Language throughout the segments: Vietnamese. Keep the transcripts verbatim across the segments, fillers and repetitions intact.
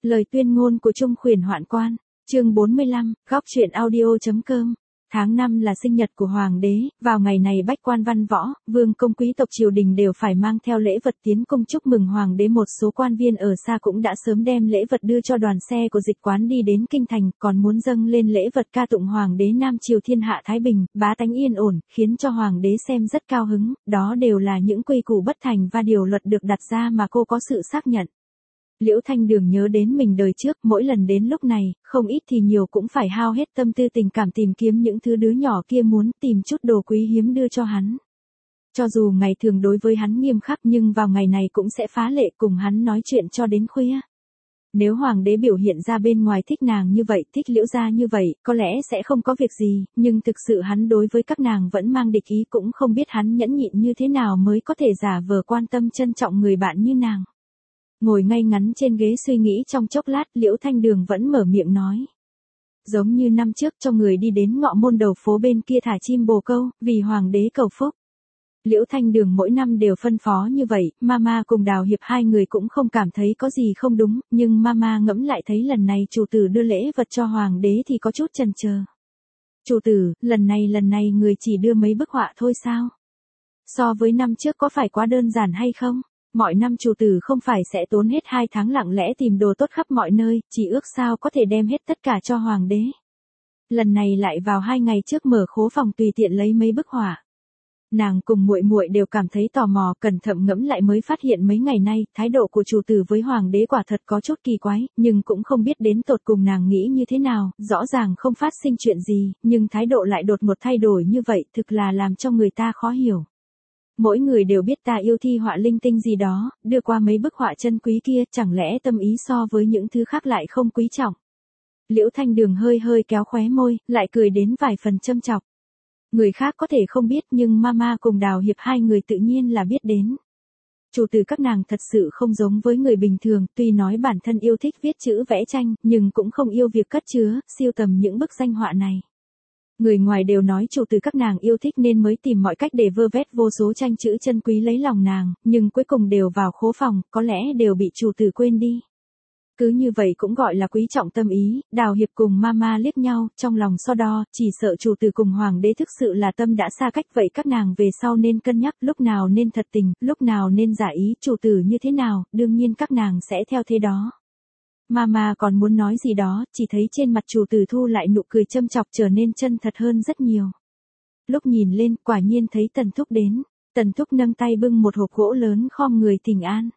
Lời tuyên ngôn của Trung Khuyển Hoạn Quan, chương bốn mươi lăm, góc truyện audio.com. Tháng năm là sinh nhật của Hoàng đế, vào ngày này bách quan văn võ, vương công quý tộc triều đình đều phải mang theo lễ vật tiến cung chúc mừng Hoàng đế. Một số quan viên ở xa cũng đã sớm đem lễ vật đưa cho đoàn xe của dịch quán đi đến kinh thành, còn muốn dâng lên lễ vật ca tụng Hoàng đế Nam Triều thiên hạ thái bình, bá tánh yên ổn, khiến cho Hoàng đế xem rất cao hứng. Đó đều là những quy củ bất thành và điều luật được đặt ra mà cô có sự xác nhận. Liễu Thanh Đường nhớ đến mình đời trước, mỗi lần đến lúc này, không ít thì nhiều cũng phải hao hết tâm tư tình cảm tìm kiếm những thứ đứa nhỏ kia muốn, tìm chút đồ quý hiếm đưa cho hắn. Cho dù ngày thường đối với hắn nghiêm khắc nhưng vào ngày này cũng sẽ phá lệ cùng hắn nói chuyện cho đến khuya. Nếu Hoàng đế biểu hiện ra bên ngoài thích nàng như vậy, thích Liễu gia như vậy, có lẽ sẽ không có việc gì, nhưng thực sự hắn đối với các nàng vẫn mang địch ý, cũng không biết hắn nhẫn nhịn như thế nào mới có thể giả vờ quan tâm trân trọng người bạn như nàng. Ngồi ngay ngắn trên ghế suy nghĩ trong chốc lát, Liễu Thanh Đường vẫn mở miệng nói. Giống như năm trước cho người đi đến ngọ môn đầu phố bên kia thả chim bồ câu, vì Hoàng đế cầu phúc. Liễu Thanh Đường mỗi năm đều phân phó như vậy, Mama cùng Đào Hiệp hai người cũng không cảm thấy có gì không đúng, nhưng Mama ngẫm lại thấy lần này chủ tử đưa lễ vật cho Hoàng đế thì có chút chần chờ. Chủ tử, lần này lần này người chỉ đưa mấy bức họa thôi sao? So với năm trước có phải quá đơn giản hay không? Mọi năm chủ tử không phải sẽ tốn hết hai tháng lặng lẽ tìm đồ tốt khắp mọi nơi, chỉ ước sao có thể đem hết tất cả cho Hoàng đế. Lần này lại vào hai ngày trước mở khố phòng tùy tiện lấy mấy bức họa. Nàng cùng muội muội đều cảm thấy tò mò, cẩn thận ngẫm lại mới phát hiện mấy ngày nay, thái độ của chủ tử với Hoàng đế quả thật có chút kỳ quái, nhưng cũng không biết đến tột cùng nàng nghĩ như thế nào, rõ ràng không phát sinh chuyện gì, nhưng thái độ lại đột ngột thay đổi như vậy, thực là làm cho người ta khó hiểu. Mỗi người đều biết ta yêu thi họa linh tinh gì đó, đưa qua mấy bức họa chân quý kia, chẳng lẽ tâm ý so với những thứ khác lại không quý trọng. Liễu Thanh Đường hơi hơi kéo khóe môi, lại cười đến vài phần châm chọc. Người khác có thể không biết nhưng Mama cùng Đào Hiệp hai người tự nhiên là biết đến. Chủ tử các nàng thật sự không giống với người bình thường, tuy nói bản thân yêu thích viết chữ vẽ tranh, nhưng cũng không yêu việc cất chứa, siêu tầm những bức danh họa này. Người ngoài đều nói chủ tử các nàng yêu thích nên mới tìm mọi cách để vơ vét vô số tranh chữ chân quý lấy lòng nàng, nhưng cuối cùng đều vào khố phòng, có lẽ đều bị chủ tử quên đi. Cứ như vậy cũng gọi là quý trọng tâm ý. Đào Hiệp cùng Mama liếc nhau, trong lòng so đo, chỉ sợ chủ tử cùng Hoàng đế thực sự là tâm đã xa cách, vậy các nàng về sau nên cân nhắc, lúc nào nên thật tình, lúc nào nên giả ý, chủ tử như thế nào, đương nhiên các nàng sẽ theo thế đó. Mama còn muốn nói gì đó, chỉ thấy trên mặt chủ tử thu lại nụ cười châm chọc, trở nên chân thật hơn rất nhiều. Lúc nhìn lên, quả nhiên thấy Tần Thúc đến. Tần Thúc nâng tay bưng một hộp gỗ lớn khom người thỉnh an.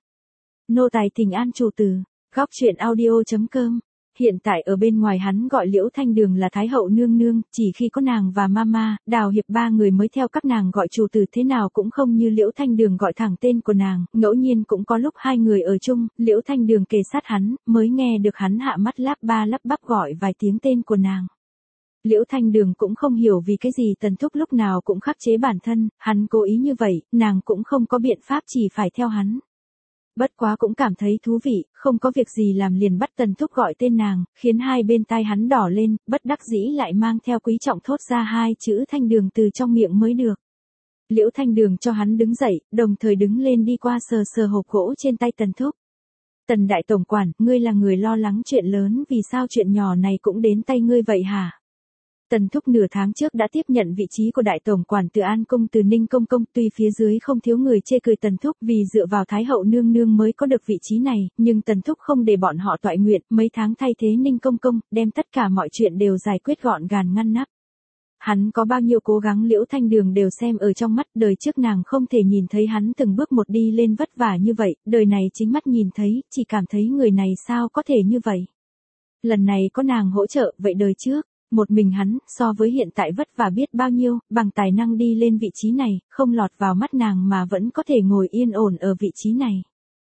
Nô tài thỉnh an chủ tử. Góc truyện audio.com. Hiện tại ở bên ngoài hắn gọi Liễu Thanh Đường là Thái hậu nương nương, chỉ khi có nàng và Mama, Đào Hiệp ba người mới theo các nàng gọi chủ tử, thế nào cũng không như Liễu Thanh Đường gọi thẳng tên của nàng, ngẫu nhiên cũng có lúc hai người ở chung, Liễu Thanh Đường kề sát hắn, mới nghe được hắn hạ mắt lắp ba lắp bắp gọi vài tiếng tên của nàng. Liễu Thanh Đường cũng không hiểu vì cái gì Tần Thúc lúc nào cũng khắc chế bản thân, hắn cố ý như vậy, nàng cũng không có biện pháp, chỉ phải theo hắn. Bất quá cũng cảm thấy thú vị, không có việc gì làm liền bắt Tần Thúc gọi tên nàng, khiến hai bên tai hắn đỏ lên, bất đắc dĩ lại mang theo quý trọng thốt ra hai chữ Thanh Đường từ trong miệng mới được. Liễu Thanh Đường cho hắn đứng dậy, đồng thời đứng lên đi qua sờ sờ hộp gỗ trên tay Tần Thúc. Tần đại tổng quản, ngươi là người lo lắng chuyện lớn, vì sao chuyện nhỏ này cũng đến tay ngươi vậy hả? Tần Thúc nửa tháng trước đã tiếp nhận vị trí của đại tổng quản từ An Cung từ Ninh Công Công, tuy phía dưới không thiếu người chê cười Tần Thúc vì dựa vào Thái hậu nương nương mới có được vị trí này, nhưng Tần Thúc không để bọn họ toại nguyện, mấy tháng thay thế Ninh Công Công, đem tất cả mọi chuyện đều giải quyết gọn gàng ngăn nắp. Hắn có bao nhiêu cố gắng Liễu Thanh Đường đều xem ở trong mắt, đời trước nàng không thể nhìn thấy hắn từng bước một đi lên vất vả như vậy, đời này chính mắt nhìn thấy, chỉ cảm thấy người này sao có thể như vậy. Lần này có nàng hỗ trợ, vậy đời trước, một mình hắn, so với hiện tại vất vả biết bao nhiêu, bằng tài năng đi lên vị trí này, không lọt vào mắt nàng mà vẫn có thể ngồi yên ổn ở vị trí này.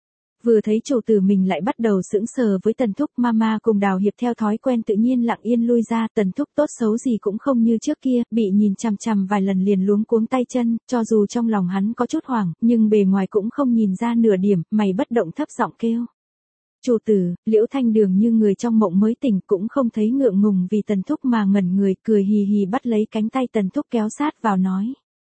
Vừa thấy chủ tử mình lại bắt đầu sững sờ với Tần Thúc, Mama cùng Đào Hiệp theo thói quen tự nhiên lặng yên lui ra, Tần Thúc tốt xấu gì cũng không như trước kia, bị nhìn chằm chằm vài lần liền luống cuống tay chân, cho dù trong lòng hắn có chút hoảng, nhưng bề ngoài cũng không nhìn ra nửa điểm, mày bất động thấp giọng kêu. Chủ tử. Liễu Thanh Đường như người trong mộng mới tỉnh, cũng không thấy ngượng ngùng vì Tần Thúc mà ngẩn người, cười hì hì bắt lấy cánh tay Tần Thúc kéo sát vào nói.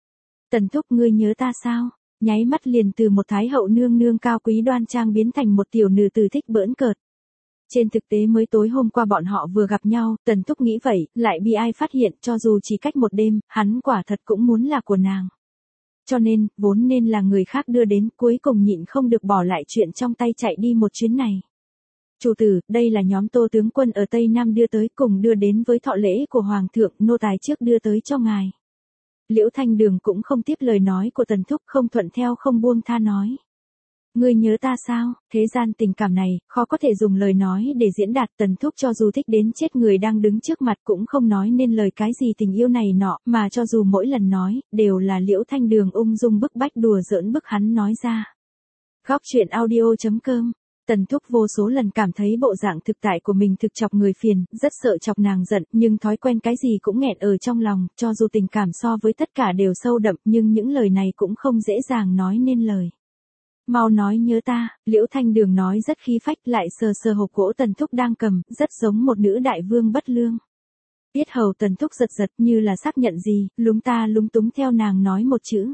Tần Thúc, ngươi nhớ ta sao? Nháy mắt liền từ một thái hậu nương nương cao quý đoan trang biến thành một tiểu nữ tử thích bỡn cợt. Trên thực tế mới tối hôm qua bọn họ vừa gặp nhau, Tần Thúc nghĩ vậy, lại bị ai phát hiện cho dù chỉ cách một đêm, hắn quả thật cũng muốn là của nàng. Cho nên, vốn nên là người khác đưa đến, cuối cùng nhịn không được bỏ lại chuyện trong tay chạy đi một chuyến này. Chủ tử, đây là nhóm Tô tướng quân ở Tây Nam đưa tới cùng đưa đến với thọ lễ của Hoàng thượng, nô tài trước đưa tới cho ngài. Liễu Thanh Đường cũng không tiếp lời nói của Tần Thúc, không thuận theo không buông tha nói. Ngươi nhớ ta sao? Thế gian tình cảm này, khó có thể dùng lời nói để diễn đạt. Tần Thúc cho dù thích đến chết người đang đứng trước mặt cũng không nói nên lời cái gì tình yêu này nọ, mà cho dù mỗi lần nói, đều là Liễu Thanh Đường ung dung bức bách đùa giỡn bức hắn nói ra. Góc truyện audio chấm com. Tần Thúc vô số lần cảm thấy bộ dạng thực tại của mình thực chọc người phiền, rất sợ chọc nàng giận, nhưng thói quen cái gì cũng nghẹn ở trong lòng, cho dù tình cảm so với tất cả đều sâu đậm, nhưng những lời này cũng không dễ dàng nói nên lời. Mau nói nhớ ta, Liễu Thanh Đường nói rất khí phách, lại sờ sờ hộp gỗ Tần Thúc đang cầm, rất giống một nữ đại vương bất lương. Yết hầu Tần Thúc giật giật như là xác nhận gì, lúng ta lúng túng theo nàng nói một chữ.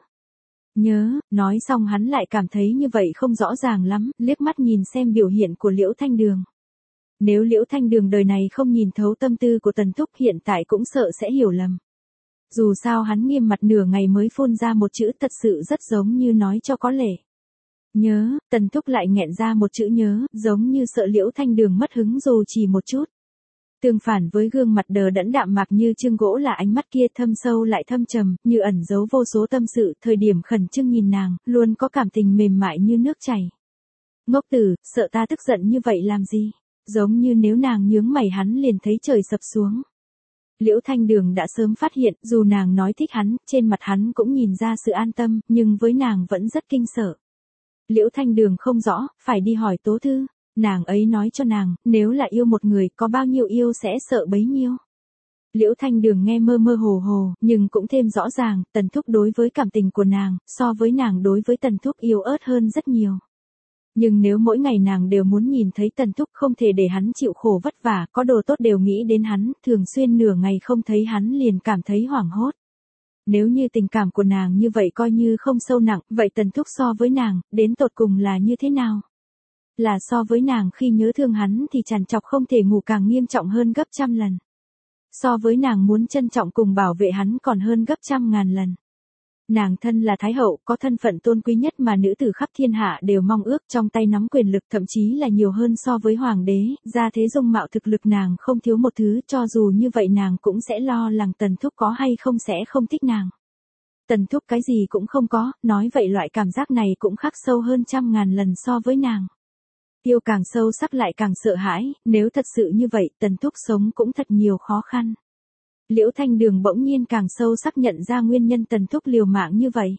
Nhớ, nói xong hắn lại cảm thấy như vậy không rõ ràng lắm, liếc mắt nhìn xem biểu hiện của Liễu Thanh Đường. Nếu Liễu Thanh Đường đời này không nhìn thấu tâm tư của Tần Thúc hiện tại cũng sợ sẽ hiểu lầm. Dù sao hắn nghiêm mặt nửa ngày mới phun ra một chữ thật sự rất giống như nói cho có lệ. Nhớ, Tần Thúc lại nghẹn ra một chữ nhớ, giống như sợ Liễu Thanh Đường mất hứng dù chỉ một chút. Tương phản với gương mặt đờ đẫn đạm mạc như chương gỗ là ánh mắt kia thâm sâu lại thâm trầm, như ẩn giấu vô số tâm sự, thời điểm khẩn trương nhìn nàng, luôn có cảm tình mềm mại như nước chảy. Ngốc tử, sợ ta tức giận như vậy làm gì? Giống như nếu nàng nhướng mày hắn liền thấy trời sập xuống. Liễu Thanh Đường đã sớm phát hiện, dù nàng nói thích hắn, trên mặt hắn cũng nhìn ra sự an tâm, nhưng với nàng vẫn rất kinh sợ. Liễu Thanh Đường không rõ, phải đi hỏi Tố Thư. Nàng ấy nói cho nàng, nếu là yêu một người, có bao nhiêu yêu sẽ sợ bấy nhiêu. Liễu Thanh Đường nghe mơ mơ hồ hồ, nhưng cũng thêm rõ ràng, Tần Thúc đối với cảm tình của nàng, so với nàng đối với Tần Thúc yêu ớt hơn rất nhiều. Nhưng nếu mỗi ngày nàng đều muốn nhìn thấy Tần Thúc không thể để hắn chịu khổ vất vả, có đồ tốt đều nghĩ đến hắn, thường xuyên nửa ngày không thấy hắn liền cảm thấy hoảng hốt. Nếu như tình cảm của nàng như vậy coi như không sâu nặng, vậy Tần Thúc so với nàng, đến tột cùng là như thế nào? Là so với nàng khi nhớ thương hắn thì trằn trọc không thể ngủ càng nghiêm trọng hơn gấp trăm lần. So với nàng muốn trân trọng cùng bảo vệ hắn còn hơn gấp trăm ngàn lần. Nàng thân là Thái Hậu, có thân phận tôn quý nhất mà nữ tử khắp thiên hạ đều mong ước, trong tay nắm quyền lực thậm chí là nhiều hơn so với Hoàng đế, ra thế dung mạo thực lực nàng không thiếu một thứ, cho dù như vậy nàng cũng sẽ lo lắng Tần Thúc có hay không sẽ không thích nàng. Tần Thúc cái gì cũng không có, nói vậy loại cảm giác này cũng khắc sâu hơn trăm ngàn lần so với nàng. Yêu càng sâu sắc lại càng sợ hãi, nếu thật sự như vậy, Tần Thúc sống cũng thật nhiều khó khăn. Liễu Thanh Đường bỗng nhiên càng sâu sắc nhận ra nguyên nhân Tần Thúc liều mạng như vậy.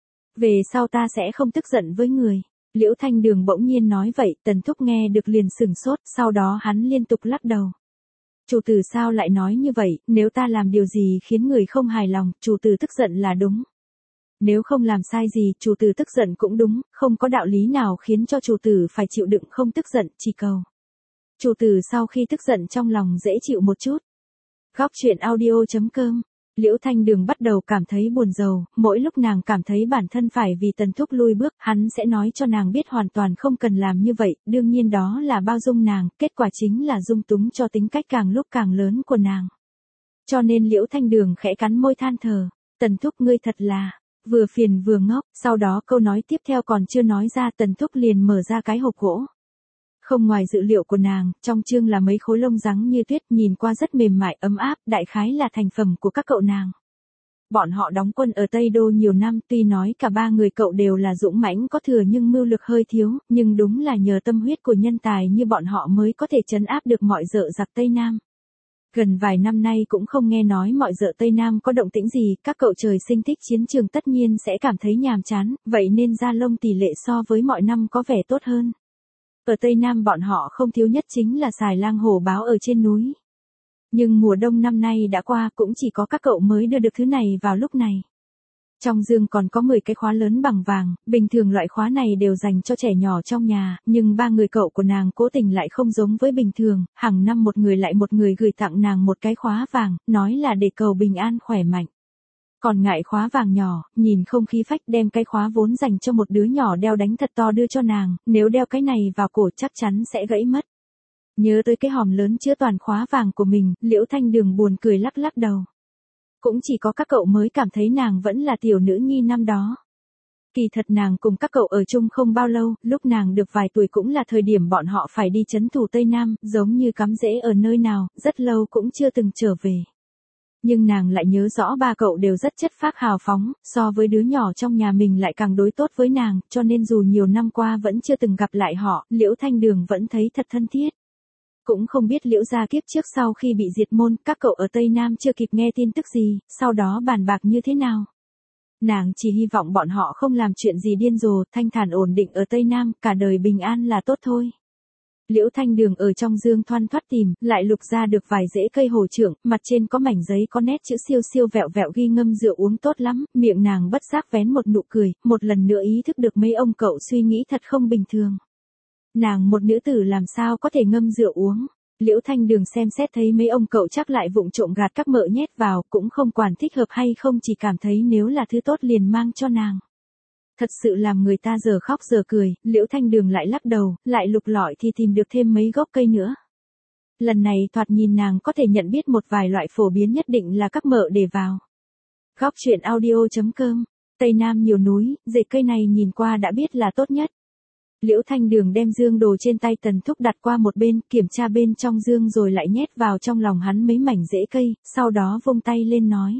Về sau ta sẽ không tức giận với người. Liễu Thanh Đường bỗng nhiên nói vậy, Tần Thúc nghe được liền sửng sốt, sau đó hắn liên tục lắc đầu. Chủ tử sao lại nói như vậy, nếu ta làm điều gì khiến người không hài lòng, chủ tử tức giận là đúng. Nếu không làm sai gì, chủ tử tức giận cũng đúng, không có đạo lý nào khiến cho chủ tử phải chịu đựng không tức giận, chỉ cầu. Chủ tử sau khi tức giận trong lòng dễ chịu một chút. Góc truyện audio chấm com. Liễu Thanh Đường bắt đầu cảm thấy buồn rầu, mỗi lúc nàng cảm thấy bản thân phải vì Tần Thúc lui bước, hắn sẽ nói cho nàng biết hoàn toàn không cần làm như vậy, đương nhiên đó là bao dung nàng, kết quả chính là dung túng cho tính cách càng lúc càng lớn của nàng. Cho nên Liễu Thanh Đường khẽ cắn môi than thở, Tần Thúc ngươi thật là vừa phiền vừa ngốc, sau đó câu nói tiếp theo còn chưa nói ra Tần Thúc liền mở ra cái hộp gỗ. Không ngoài dự liệu của nàng, trong chương là mấy khối lông rắn như tuyết, nhìn qua rất mềm mại ấm áp, đại khái là thành phẩm của các cậu nàng. Bọn họ đóng quân ở Tây Đô nhiều năm, tuy nói cả ba người cậu đều là dũng mãnh có thừa nhưng mưu lực hơi thiếu, nhưng đúng là nhờ tâm huyết của nhân tài như bọn họ mới có thể trấn áp được mọi dợ giặc Tây Nam. Gần vài năm nay cũng không nghe nói mọi dợ Tây Nam có động tĩnh gì, các cậu trời sinh thích chiến trường tất nhiên sẽ cảm thấy nhàm chán, vậy nên da lông tỷ lệ so với mọi năm có vẻ tốt hơn. Ở Tây Nam bọn họ không thiếu nhất chính là xài lang hổ báo ở trên núi. Nhưng mùa đông năm nay đã qua cũng chỉ có các cậu mới đưa được thứ này vào lúc này. Trong giường còn có mười cái khóa lớn bằng vàng, bình thường loại khóa này đều dành cho trẻ nhỏ trong nhà, nhưng ba người cậu của nàng cố tình lại không giống với bình thường, hàng năm một người lại một người gửi tặng nàng một cái khóa vàng, nói là để cầu bình an khỏe mạnh. Còn ngại khóa vàng nhỏ, nhìn không khí phách đem cái khóa vốn dành cho một đứa nhỏ đeo đánh thật to đưa cho nàng, nếu đeo cái này vào cổ chắc chắn sẽ gãy mất. Nhớ tới cái hòm lớn chứa toàn khóa vàng của mình, Liễu Thanh Đường buồn cười lắc lắc đầu. Cũng chỉ có các cậu mới cảm thấy nàng vẫn là tiểu nữ nhi năm đó. Kỳ thật nàng cùng các cậu ở chung không bao lâu, lúc nàng được vài tuổi cũng là thời điểm bọn họ phải đi trấn thủ Tây Nam, giống như cắm rễ ở nơi nào, rất lâu cũng chưa từng trở về. Nhưng nàng lại nhớ rõ ba cậu đều rất chất phác hào phóng, so với đứa nhỏ trong nhà mình lại càng đối tốt với nàng, cho nên dù nhiều năm qua vẫn chưa từng gặp lại họ, Liễu Thanh Đường vẫn thấy thật thân thiết. Cũng không biết Liễu gia kiếp trước sau khi bị diệt môn, các cậu ở Tây Nam chưa kịp nghe tin tức gì, sau đó bàn bạc như thế nào. Nàng chỉ hy vọng bọn họ không làm chuyện gì điên rồ, thanh thản ổn định ở Tây Nam, cả đời bình an là tốt thôi. Liễu Thanh Đường ở trong dương thoăn thoắt tìm, lại lục ra được vài rễ cây hồ trưởng, mặt trên có mảnh giấy có nét chữ siêu siêu vẹo vẹo ghi ngâm rượu uống tốt lắm, miệng nàng bất giác vén một nụ cười, một lần nữa ý thức được mấy ông cậu suy nghĩ thật không bình thường. Nàng một nữ tử làm sao có thể ngâm rượu uống. Liễu Thanh Đường xem xét thấy mấy ông cậu chắc lại vụng trộm gạt các mợ nhét vào, cũng không quản thích hợp hay không, chỉ cảm thấy nếu là thứ tốt liền mang cho nàng. Thật sự làm người ta giờ khóc giờ cười, Liễu Thanh Đường lại lắc đầu, lại lục lọi thì tìm được thêm mấy gốc cây nữa. Lần này thoạt nhìn nàng có thể nhận biết một vài loại phổ biến nhất định là các mợ để vào. Góc truyện audio chấm com, Tây Nam nhiều núi, dệt cây này nhìn qua đã biết là tốt nhất. Liễu Thanh Đường đem dương đồ trên tay Tần Thúc đặt qua một bên, kiểm tra bên trong dương rồi lại nhét vào trong lòng hắn mấy mảnh rễ cây, sau đó vung tay lên nói.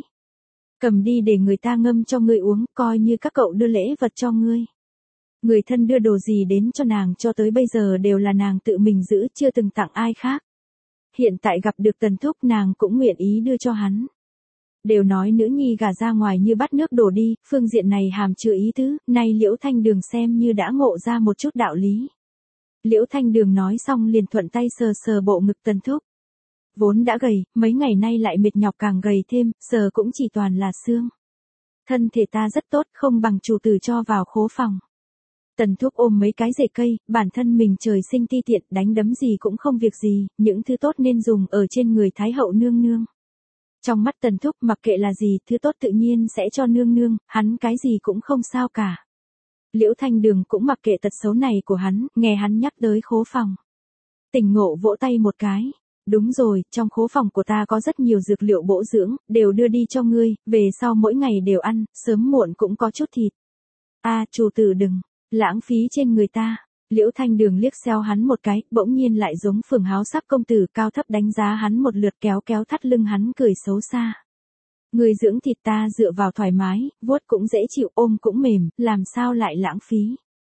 Cầm đi để người ta ngâm cho ngươi uống, coi như các cậu đưa lễ vật cho ngươi. Người thân đưa đồ gì đến cho nàng cho tới bây giờ đều là nàng tự mình giữ, chưa từng tặng ai khác. Hiện tại gặp được Tần Thúc nàng cũng nguyện ý đưa cho hắn. Đều nói nữ nhi gả ra ngoài như bắt nước đổ đi, phương diện này hàm chứa ý tứ, nay Liễu Thanh Đường xem như đã ngộ ra một chút đạo lý. Liễu Thanh Đường nói xong liền thuận tay sờ sờ bộ ngực Tần Thúc. Vốn đã gầy, mấy ngày nay lại mệt nhọc càng gầy thêm, sờ cũng chỉ toàn là xương. Thân thể ta rất tốt, không bằng chủ tử cho vào khố phòng. Tần Thúc ôm mấy cái rễ cây, bản thân mình trời sinh ti tiện, đánh đấm gì cũng không việc gì, những thứ tốt nên dùng ở trên người Thái hậu nương nương. Trong mắt Tần Thúc mặc kệ là gì, thứ tốt tự nhiên sẽ cho nương nương, hắn cái gì cũng không sao cả. Liễu Thanh Đường cũng mặc kệ tật xấu này của hắn, nghe hắn nhắc tới khố phòng. Tỉnh ngộ vỗ tay một cái. Đúng rồi, trong khố phòng của ta có rất nhiều dược liệu bổ dưỡng, đều đưa đi cho ngươi, về sau mỗi ngày đều ăn, sớm muộn cũng có chút thịt. A, à, chủ tử đừng, lãng phí trên người ta. Liễu Thanh Đường liếc xéo hắn một cái, bỗng nhiên lại giống phường háo sắc công tử cao thấp đánh giá hắn một lượt, kéo kéo thắt lưng hắn cười xấu xa. Người dưỡng thịt ta dựa vào thoải mái, vuốt cũng dễ chịu, ôm cũng mềm, làm sao lại lãng phí.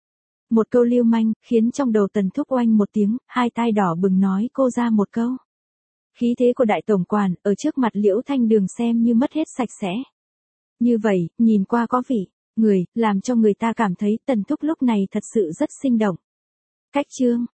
Một câu lưu manh, khiến trong đầu Tần Thúc oanh một tiếng, hai tai đỏ bừng nói cô ra một câu. Khí thế của đại tổng quản, ở trước mặt Liễu Thanh Đường xem như mất hết sạch sẽ. Như vậy, nhìn qua có vị, người, làm cho người ta cảm thấy Tần Thúc lúc này thật sự rất sinh động. Cách chương